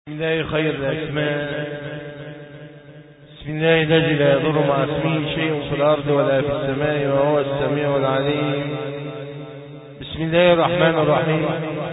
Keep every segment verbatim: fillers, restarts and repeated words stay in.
بسم الله خير الأسماء. بسم الله الذي لا يضر مع اسمه شيء في الأرض ولا في السماء وهو السميع العليم. بسم الله الرحمن الرحيم.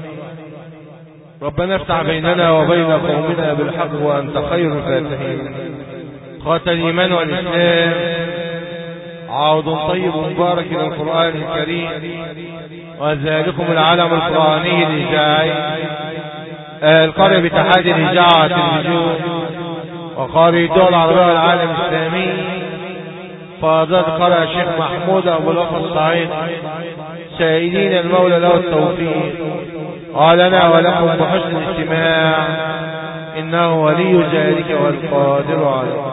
ربنا افتح بيننا وبين قومنا بالحق وأنت خير الفاتحين. قاتل الإيمان والإسلام عوض طيب مبارك إلى القرآن الكريم، وذلكم العالم القرآني الإذاعي القارئ باتحاد الإذاعة والتلفزيون وقارئ الدول العربية والعالم الإسلامي فضيلة قارئ الشيخ محمود أبو الوفا الصعيد، سائلين المولى له التوفيق ولنا ولكم بحسن الاستماع، إنه ولي ذلك والقادر عليه.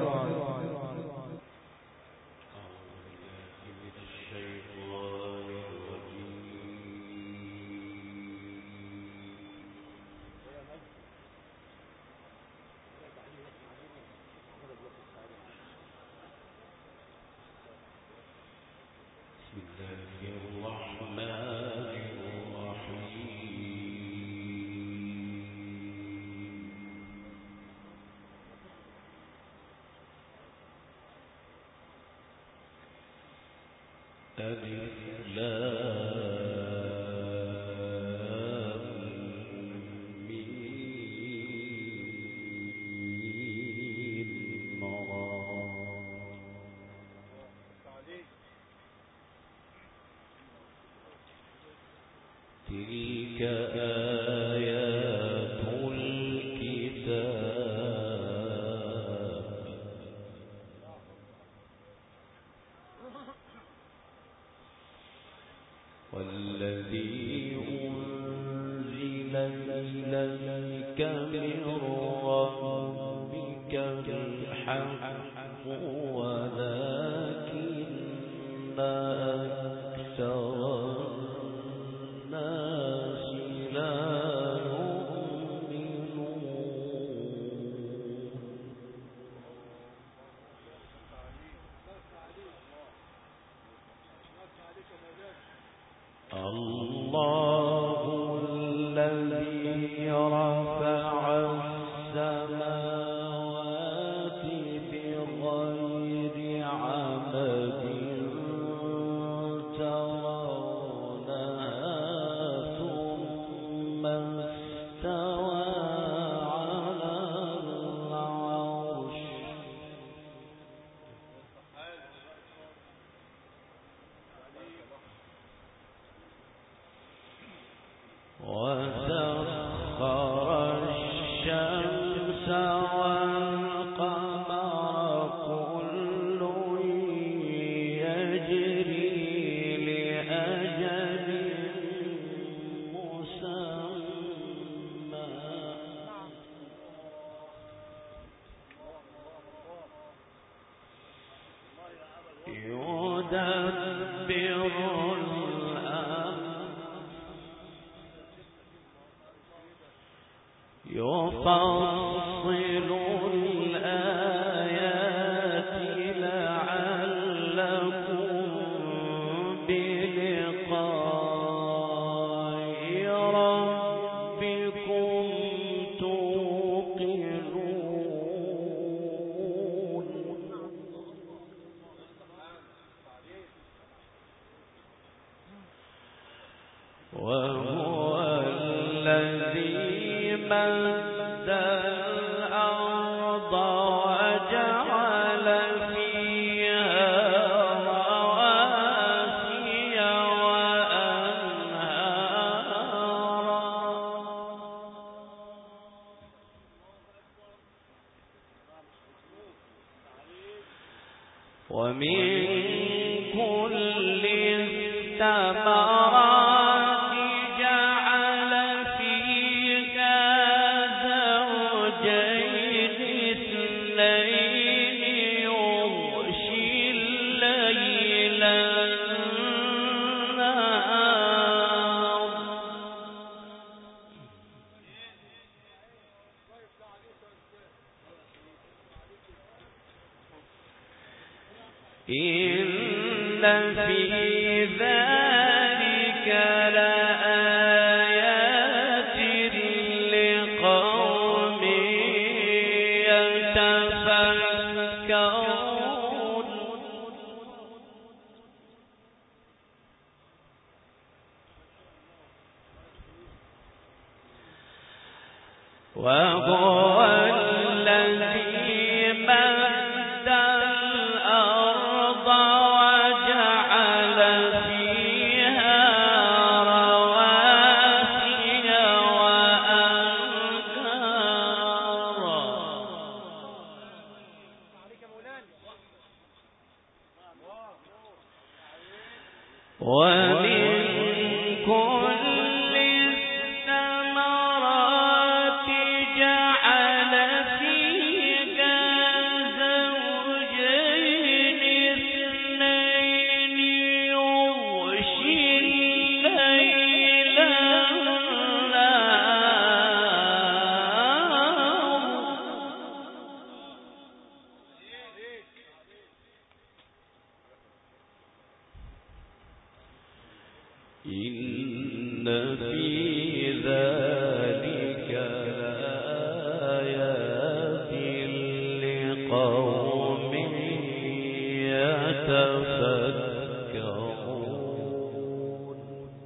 تلك آيات الكتاب والذي أنزل إليك من ربك الحق ولكن أكثر الله الذي رفع السماوات بغير عمد ترونها ثم استوى على العرش وسخر الشمس والقمر كل يجري لأجل مسمى يدبر يفصل الآيات لعلكم بلقاء ربكم توقنون. وهو الذي مد الأرض وجعل فيها رواسي وأنهارا ومن كل الثمرات إن في ذلك لآيات لقوم وهو الذي مد الأرض وجعل فيها رواسي وأنهارا ومن كل الثمرات جعل فيها زوجين اثنين يغشي الليل النهار إن في ذلك لآيات لقوم يتفكرون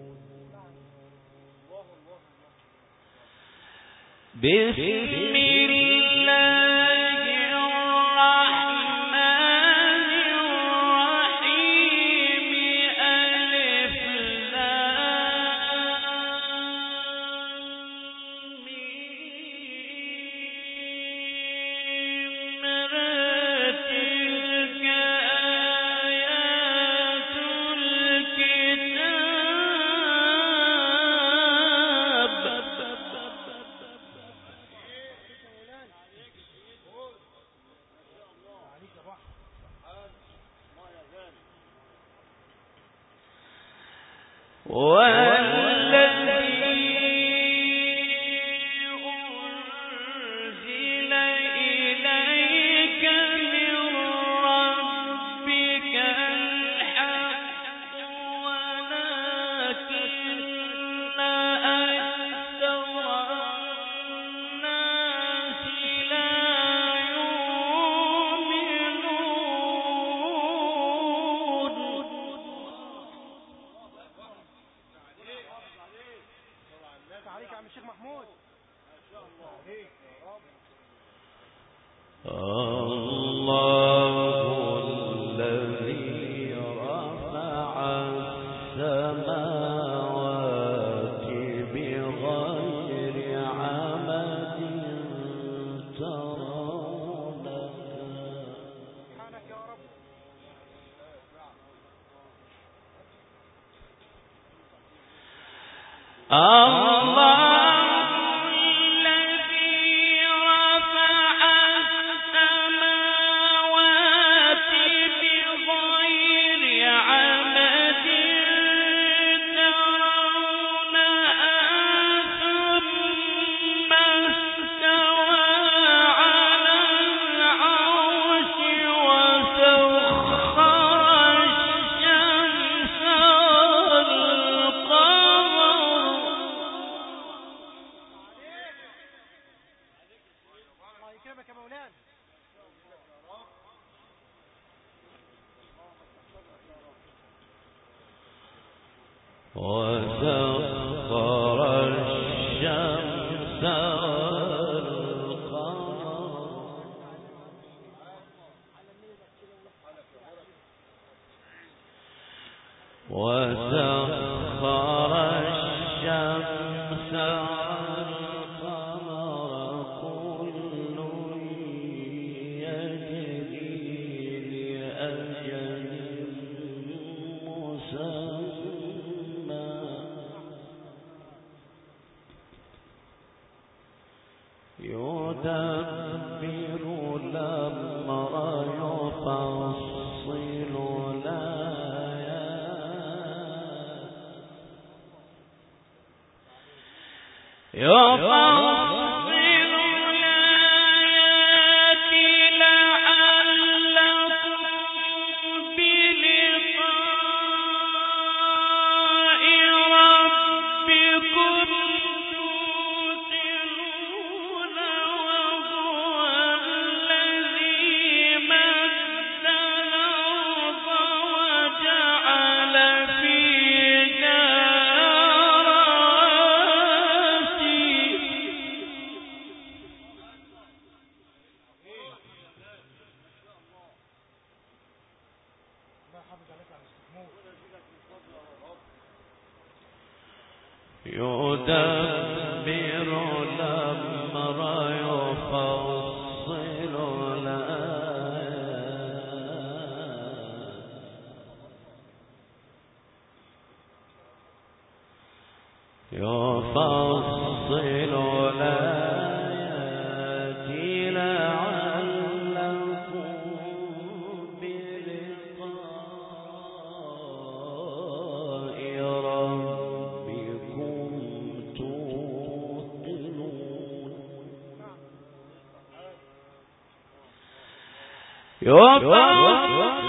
بسم الله الرحمن الرحيم ألف لام ميم تلك آيات الكتاب والذي أنزل إليك من ربك الحق ولكن أكثر الناس لا يؤمنون عليك يا عم الشيخ محمود. الله الذي رفع السماوات بغير عمد ترونها سبحانك يا رب. الله الذي رفع السماوات بغير عمد ترونها ثم استوى على العرش وسخر الشمس والقمر الله يكرمك يا مولانا. وسخر الشمس والقمر وسخر الشمس والقمر كل يجري لأجل مسمى يدبر الأمر يفصل الآيات يفصل الآيات لعلكم بلقاء ربكم توقنون وهو الذي مد الأرض وجعل فيها رواسي يدبر الأمر يفصل الآيات يفصل الآيات لعلكم بلقاء ربكم توقنون. يفصل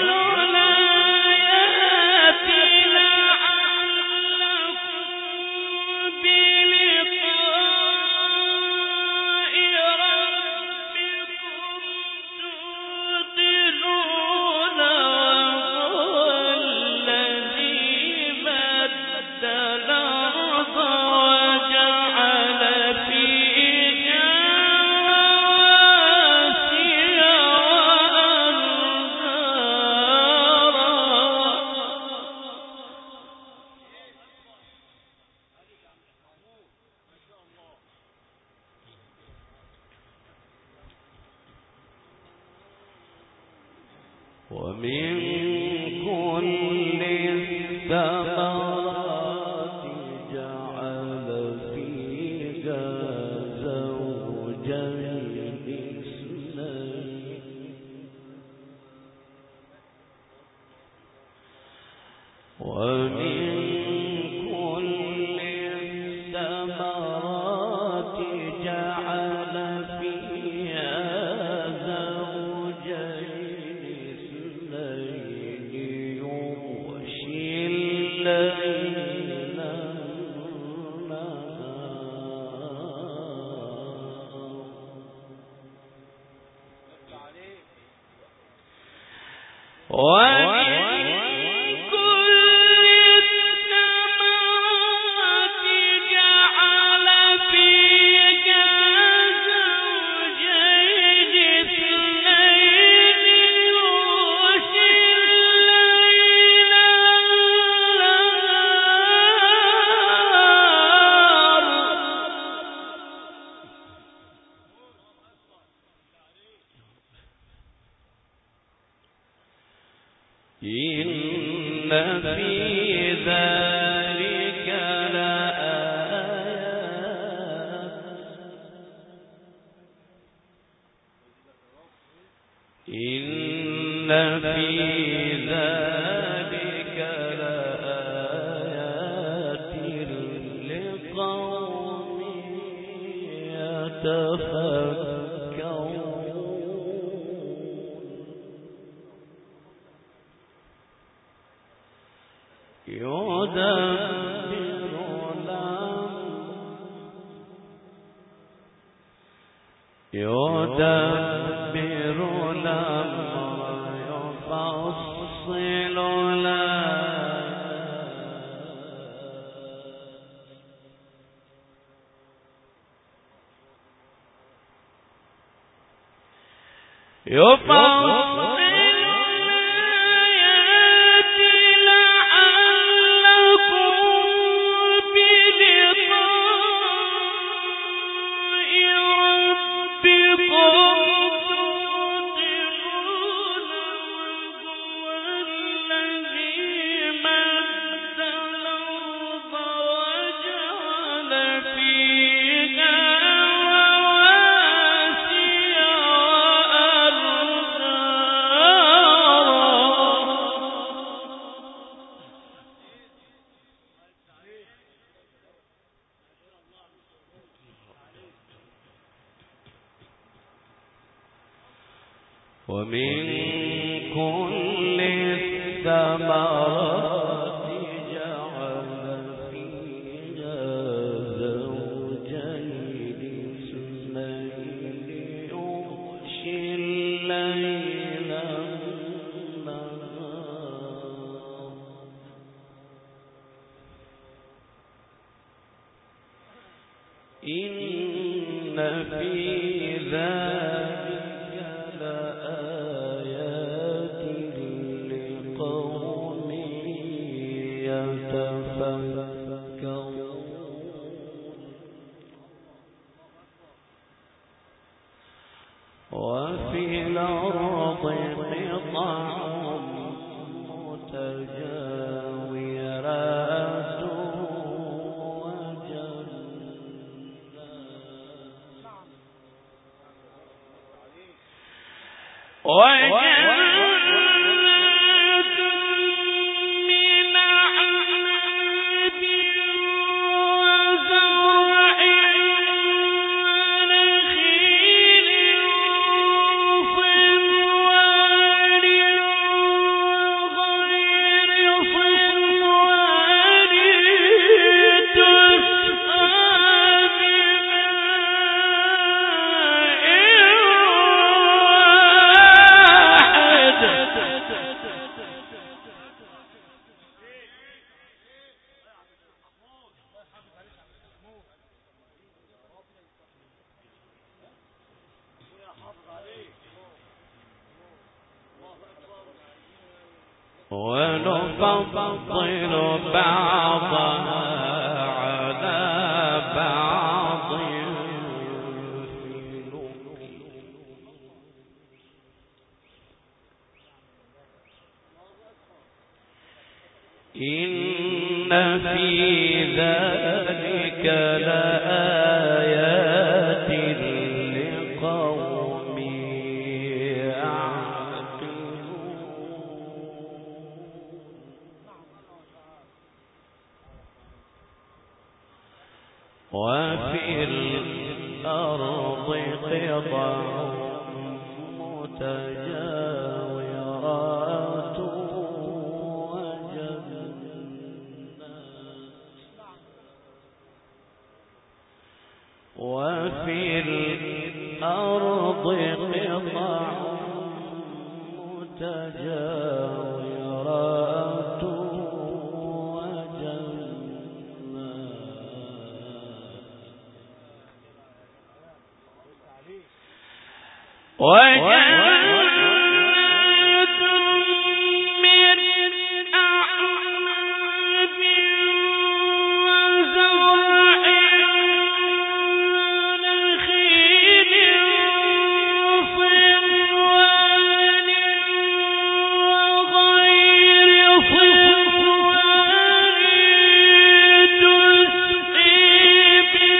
ومن كل الثمرات جعل فيها زوجين اثنين ومن كل الثمرات جعل فيها إن في ذلك لآيات إن في ذلك لآيات لقوم يتفكرون. يدبر الأمر يدبر الأمر يفصل الآيات يفصل ومن كل الثمرات جعل فيها زوجين اثنين يغشي الليل النهار إن في ذلك لقوم يتفكرون. وفي الأرض قطع متجاورات وجنات من أعناب وزرع ونخيل صنوان وغير صنوان تسقى ونفضل بعضها على بعض إن في ذلك لآيات لقوم وفي الأرض قطع متجاورات وجنات وفي الأرض قطع متجاورات وجنات من أعناب وزرع ونخيل صنوان وغير صنوان تسقي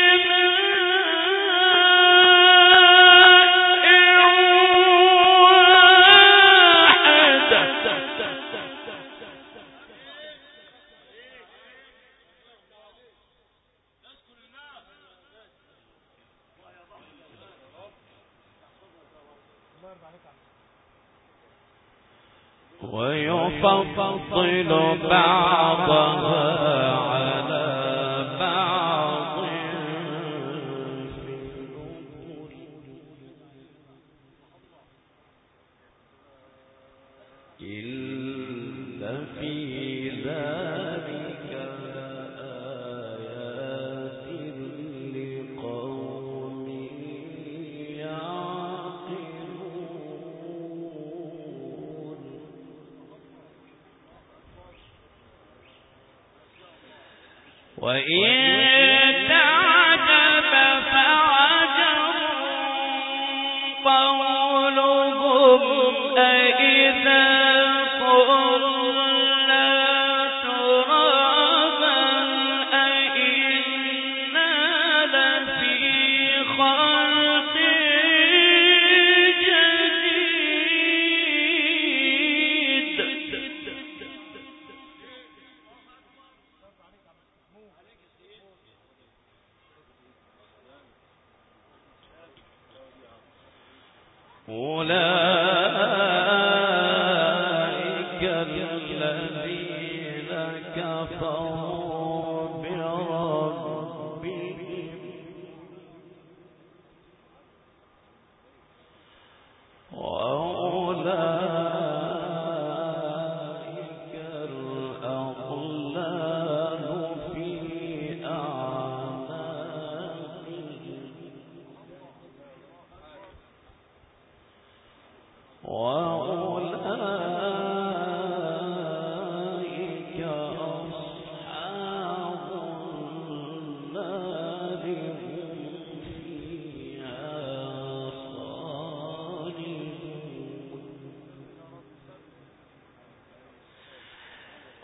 ويفضل بعضها على بعض إن في ذلك لآيات لقوم يعقلون وإن تعجب فعجب قولهم أإذا كنا ترابا أإنا لفي خلق جديد أولئك الذين كفروا بربهم وأولئك الأغلال في أعناقهم وأولئك أصحاب النار هم فيها خالدون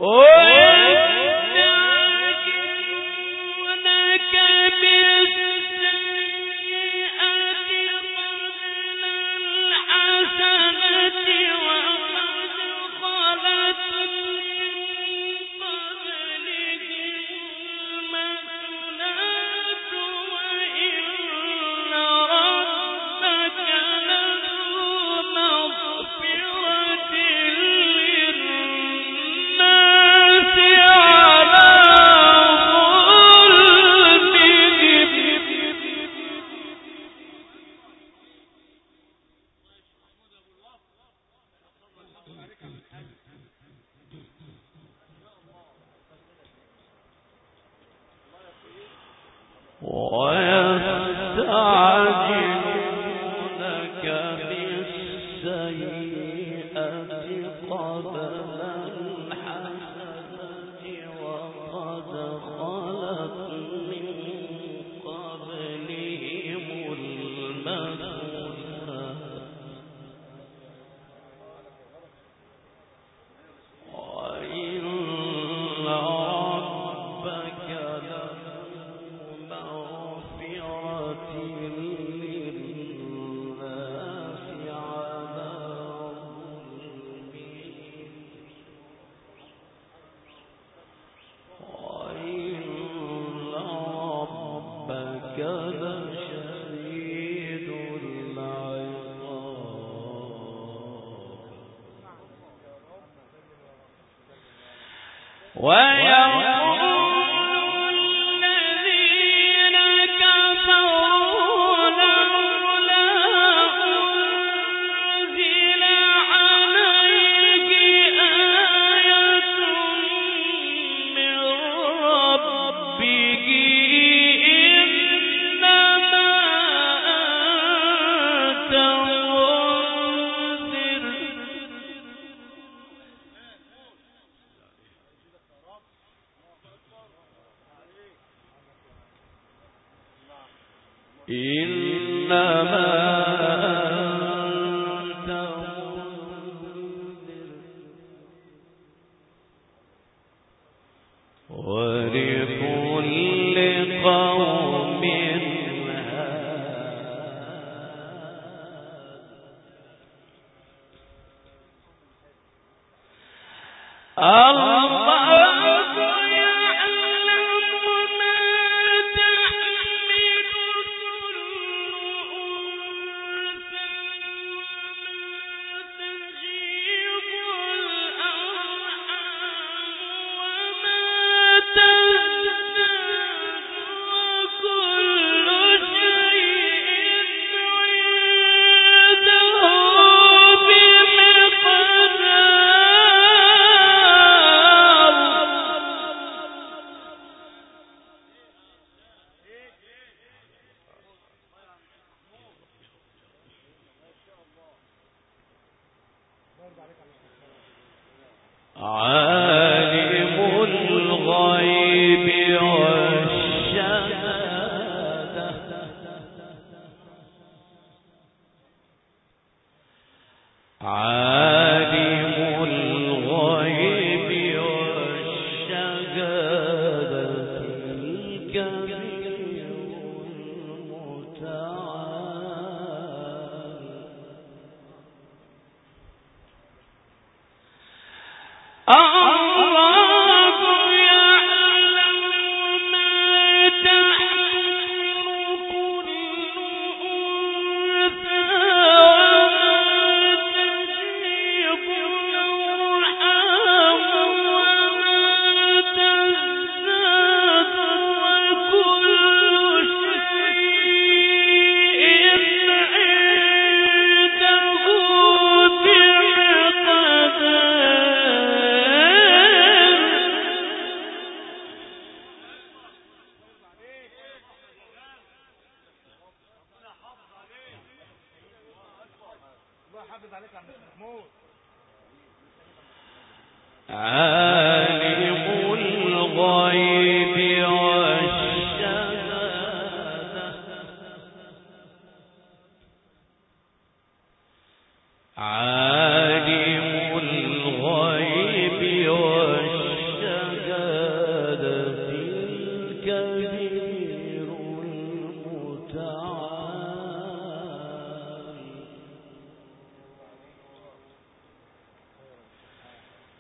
عالم الغيب والشهادة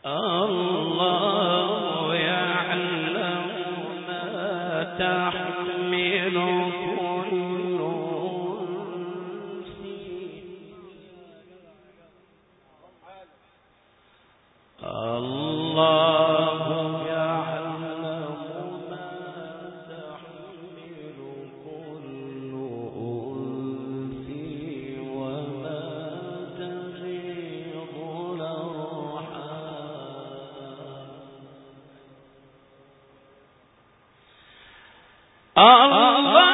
الله يعلم ما تحمل كل أنثى الله يعلم ما تحمل كل أنثى وما تغيض الأرحام الله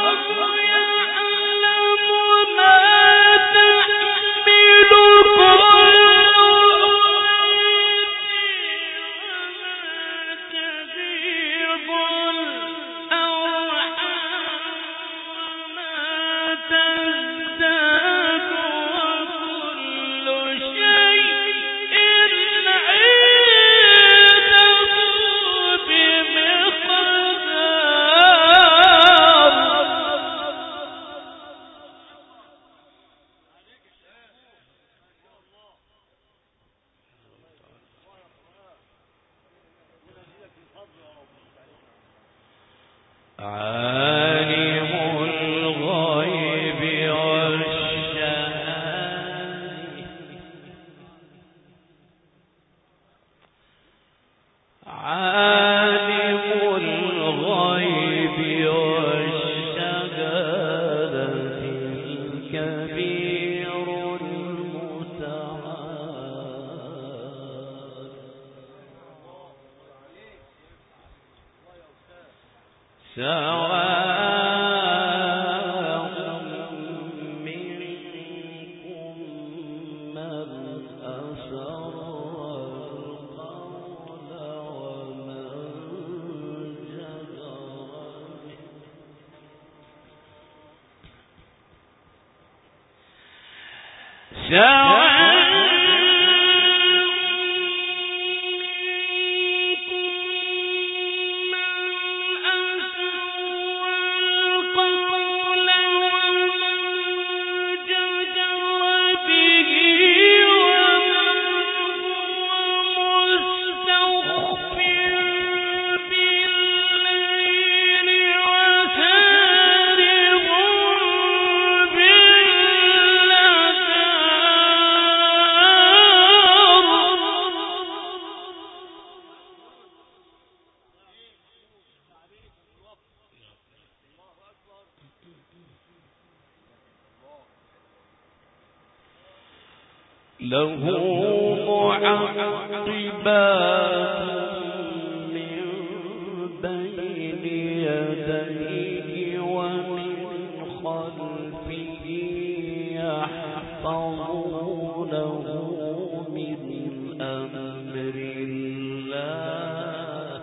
عالم الغيب والشهادة عالم الغيب والشهادة الكبير المتعال سواء منكم من أسر القول ومن جهر به سواء له معقبات من بين يديه ومن خلفه يحفظونه من أمر الله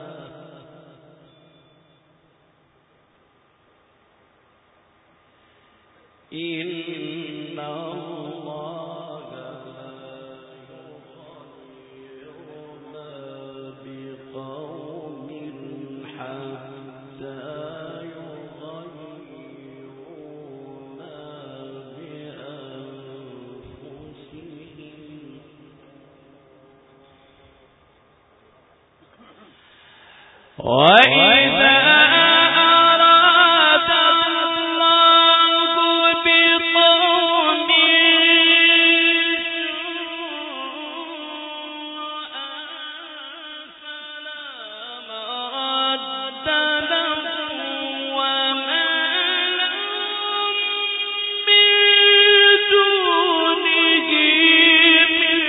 إن الله وإذا أراد الله بقوم سوءا فلا مرد له وما لهم من دونه من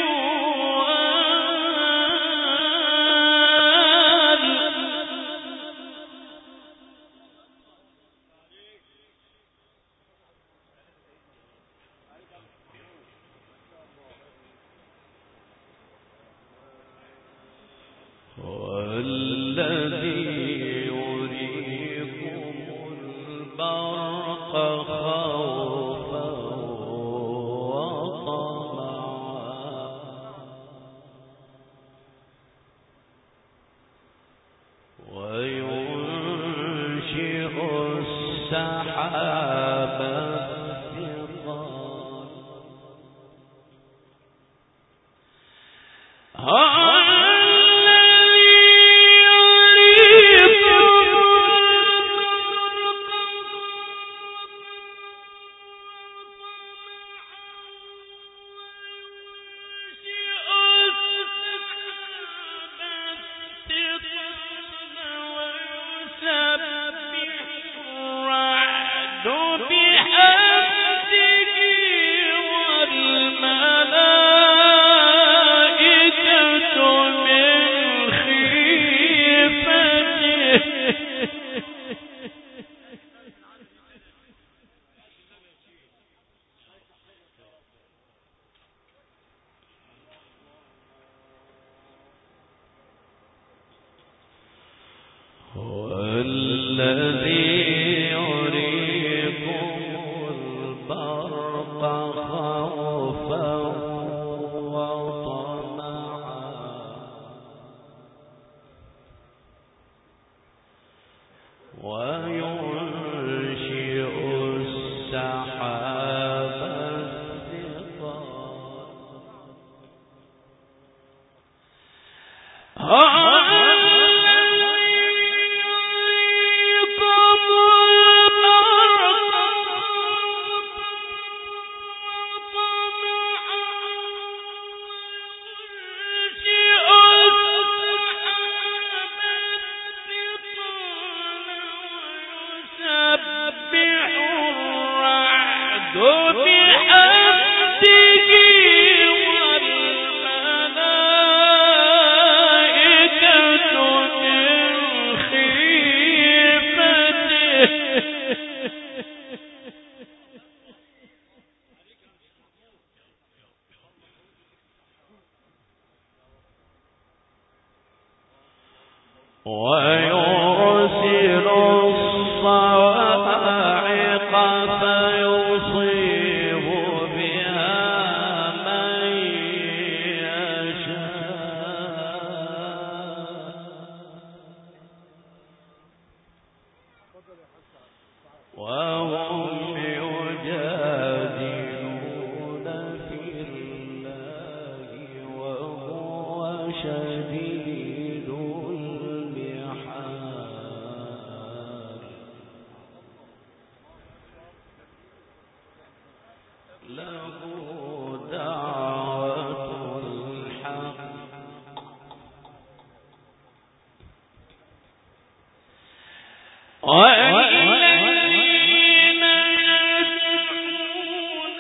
والذي يريكم البرق خوفا وطمعا وينشئ السحاب الثقال ويرسل الصواعق فيصيب بها من يشاء وهم يجادلون في الله وهو شديد المحال له دعوة الحق والذين يدعون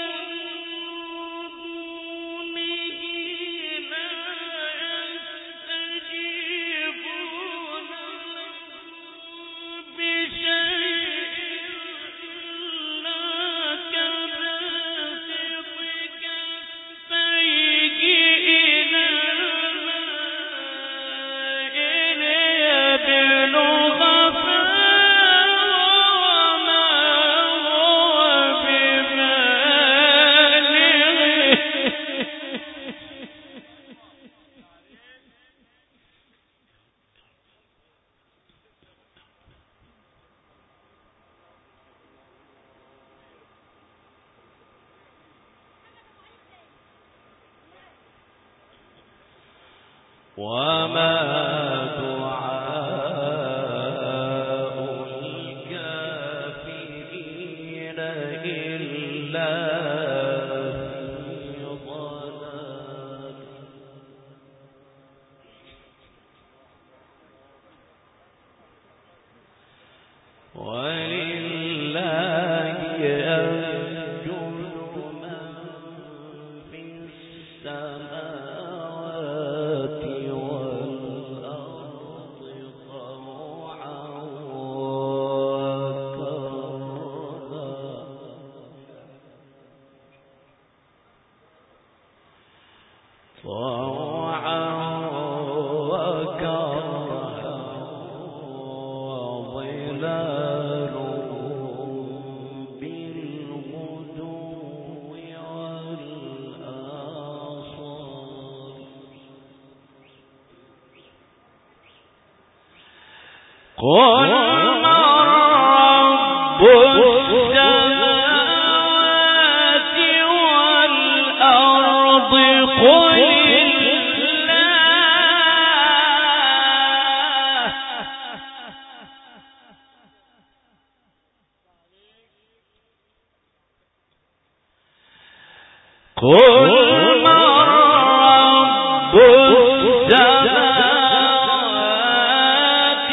من دونه لا يستجيبون لهم بشيء إلا كباسط كفيه إلى الماء ليبلغ وما دعاء الكافرين إلا في ضلال ولله يسجد من في السماوات والأرض طوعا وكرها طوعا وكرها وظلالهم بالغدو والآصال قل من رب السماوات والأرض قل الله قل من رب السماوات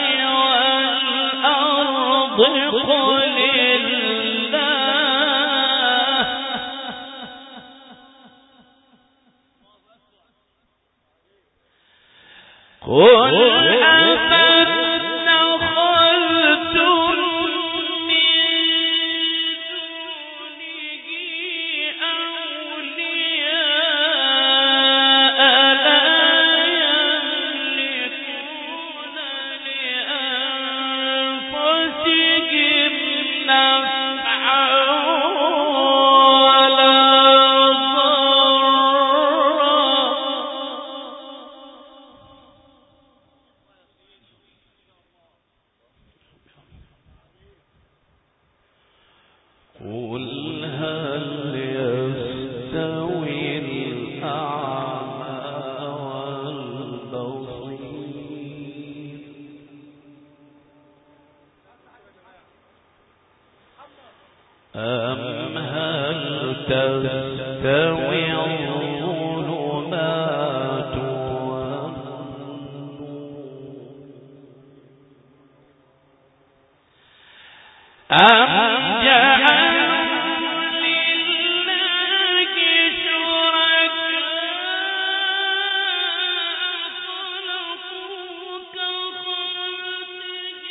والأرض قل الله قل أفاتخذتم من دونه أولياء لا يملكون لأنفسهم نفعا ولا ضرا تستوي الظلمات أم جعلوا لله شركاء خلقوا كخلقه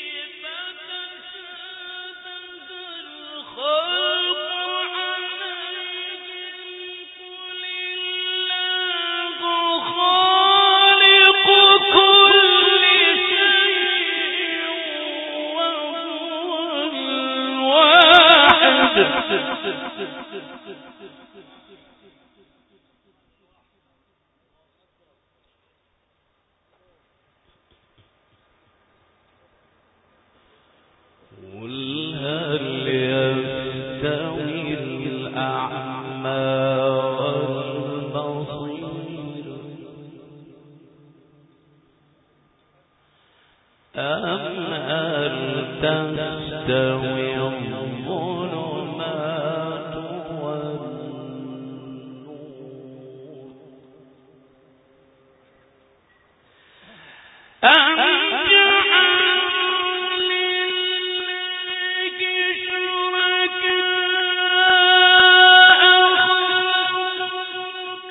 فتشابه الخلق عليهم قل الله خالق كل شيء وهو الواحد قل هل يستوي الأعمى والبصير أم هل تستوي الظلمات والنور أم جعلوا لله شركاء خلقوا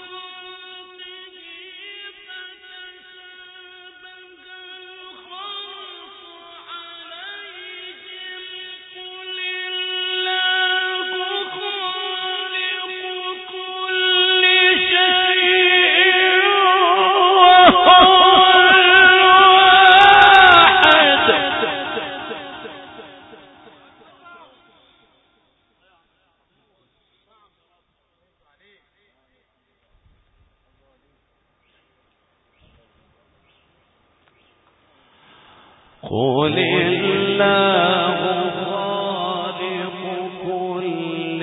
قل الله خالق كل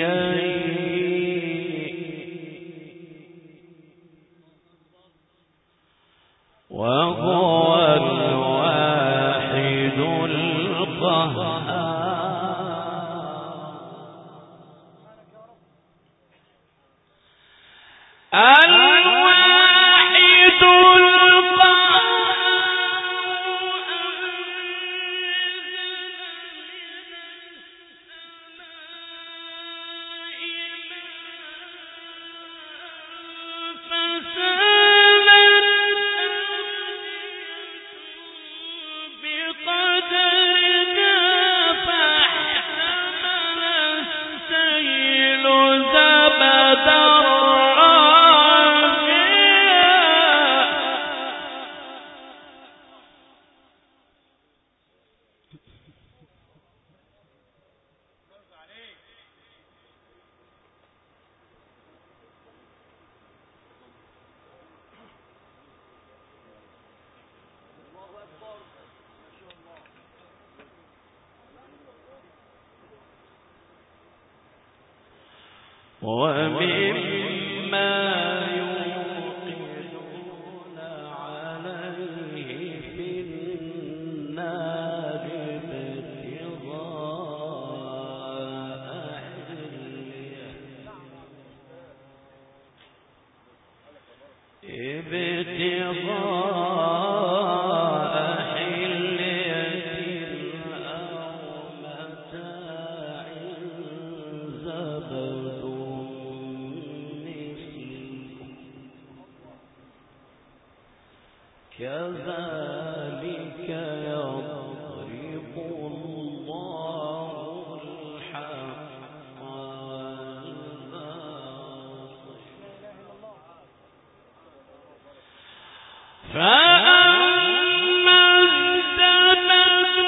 شيء وهو الواحد القهار الواحد ومما يوقدون عليه في النار ابتغاء حلية ابتغاء حلية أو متاع زبد كذلك يضرب الله الحق والباطل فأما الزبد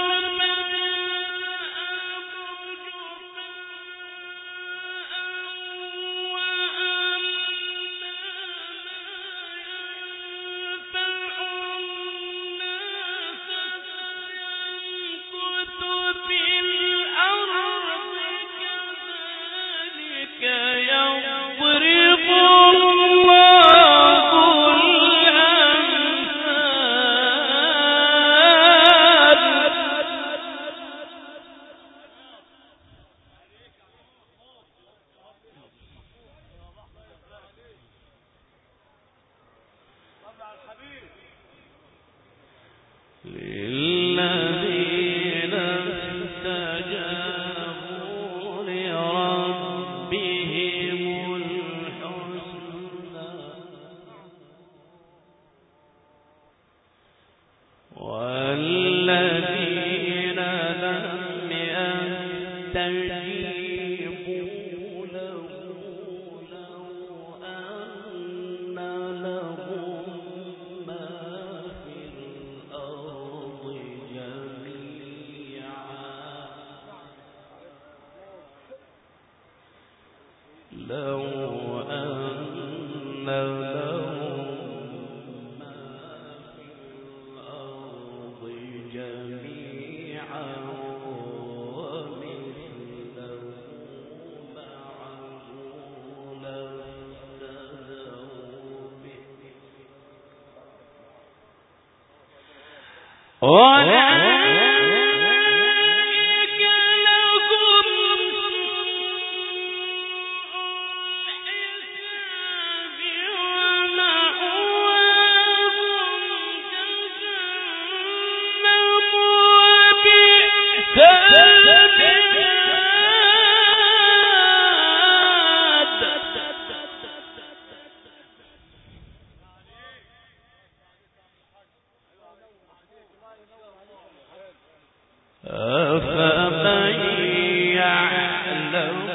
يضرب الله الأمثال للذين استجابوا لربهم الحسنى والذين لم يستجيبوا له لو أن لهم ما في الأرض جميعا لو أن لهم ما في الأرض جميعا ومثله معه لافتدوا به أولئك لهم سوء الحساب ومأواهم جهنم وبئس أفمن يعلم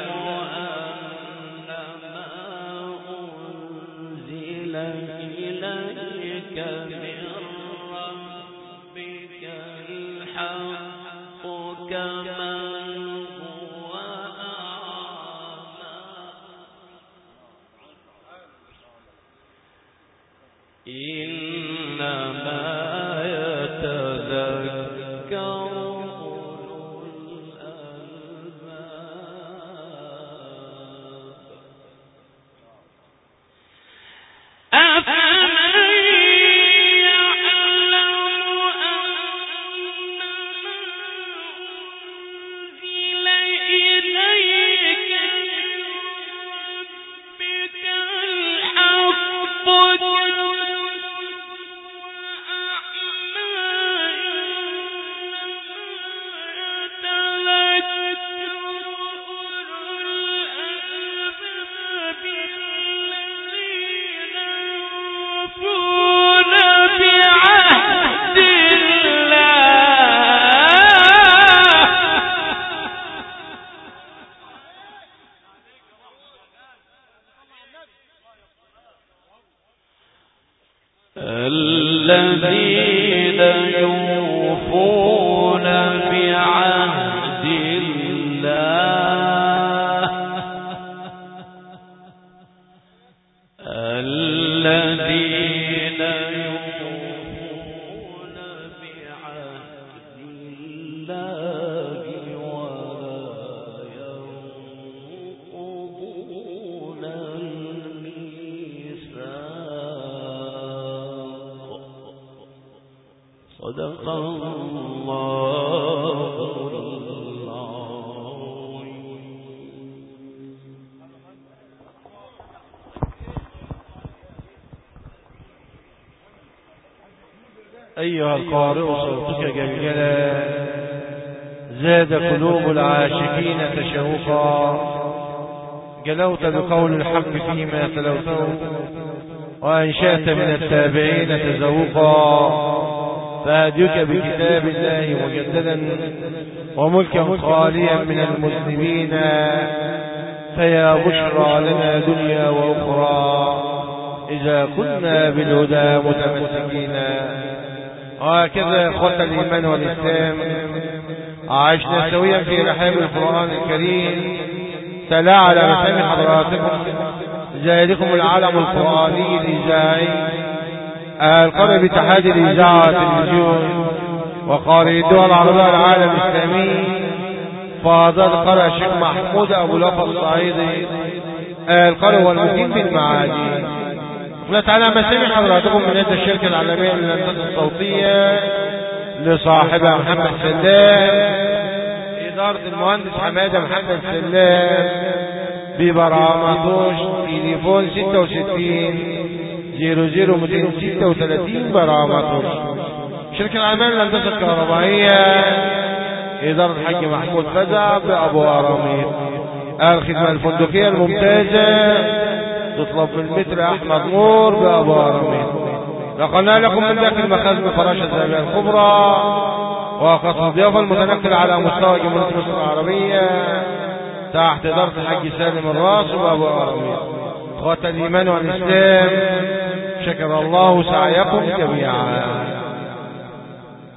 أنما أنزل إليك من ربك الحق كمن هو أعمى إنما يتذكر أولو الألباب أفمن يعلم أنما أنزل إليك من ربك الحق الذين يوفون بعهد الله الذين يوفون بعهد الله ولا ينقضون الميثاق صدق الله العظيم. أيها القارئ صوتك جلجلا زاد قلوب العاشقين تشوقا جلوت بقول الحق فيما تلوته وأنشأت من التابعين تزوقا فهديك بكتاب الله مجددا وملكا خاليا من المذنبين فيا بشرى لنا دنيا وأخرى إذا كنا بالهدى متمسكين. وهكذا إخوة الإيمان والإسلام عشنا سويا في رحاب القرآن الكريم تلا على مسامع حضراتكم ذلكم العالم القرآني الإذاعي القرية باتحاد الإذاعة والتلفزيون وقارئ الدول العربية العالم الإسلامي فاضل قرأ الشيخ محمود أبو لفظ الصعيدي القرية والمقيم بالمعادي. ونتعالى مسامع حضراتكم من هذه الشركة العالمية للهندسة الصوتية لصاحبها محمد سلام إدارة المهندس حمادة محمد سلام ببرامتوش تليفون ستة وستين صفر صفر مئتين وستة وثلاثين برامة. شركة الأعمال الهندسة الكهربائية إدارة الحاج محمود فزع بأبو أرامير. الخدمة الفندقية الممتازة تطلب من متر أحمد نور بأبو أرامير. نقلنا لكم من داخل مخازن فراشة الزاوية الكبرى وقصر الضيافة المتنقل على مستوى جمهورية مصر العربية تحت إدارة الحاج سالم الراس وأبو أرامير. إخوة الإيمان والإسلام، شكر الله سعيكم جميعا.